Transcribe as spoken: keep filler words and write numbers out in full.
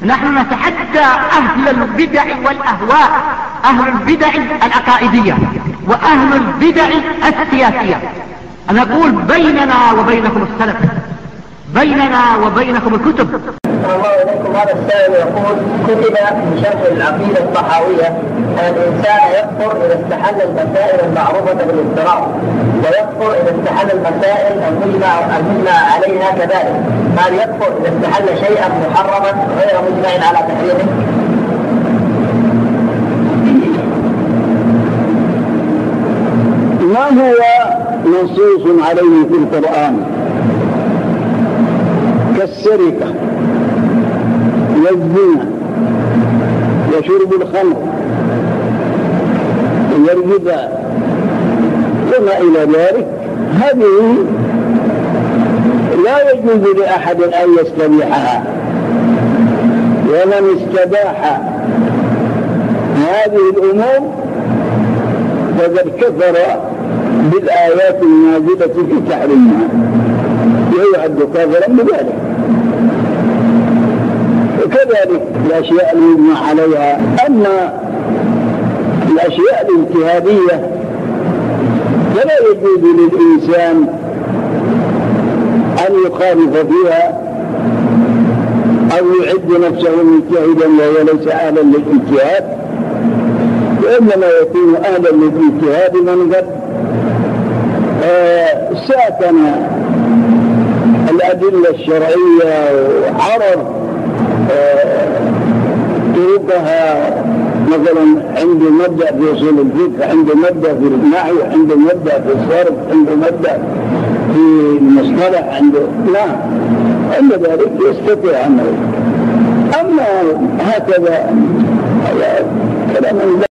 نحن نتحدى أهل البدع والأهواء، أهل البدع العقائدية وأهل البدع السياسية. نقول بيننا وبينكم السلف، بيننا وبينكم الكتب. الله إليكم. هذا السائل يقول: كتب في شرح العقيدة الطحاوية أن الإنسان يكفر إذا استحل المسائل المعروفة بالاضطرار، ويكفر إذا استحل المسائل المجمع المجمع عليها كذلك. هل يكفر إذا استحل شيئا محرما غير مجمع على تحريمه؟ ما هو نصوص عليه في القرآن كالسرقة والزنا وشرب الخمر والربا وما إلى ذلك، هذه لا يجوز لأحد أن يستبيحها، ومن استباح هذه الأمور فقد كفر بالآيات النازلة في تحريمها، ويعد كافرا بذلك. وكذلك الأشياء المجمع عليها. أما الأشياء الاجتهادية فلا يجوز للإنسان أن يخالف فيها أو يعد نفسه مجتهدا وهو ليس أهلا للاجتهاد، وإنما يكون أهلا للاجتهاد من قد آه ساكن الأدلة الشرعية وعرف طرقها، مثلا عنده مبدأ في أصول الفقه، عنده مبدأ في النحو، عنده مبدأ في الصرف، عنده مبدأ في المصطلح، عنده لا عند ذلك يستطيع أمره. أما هكذا كلام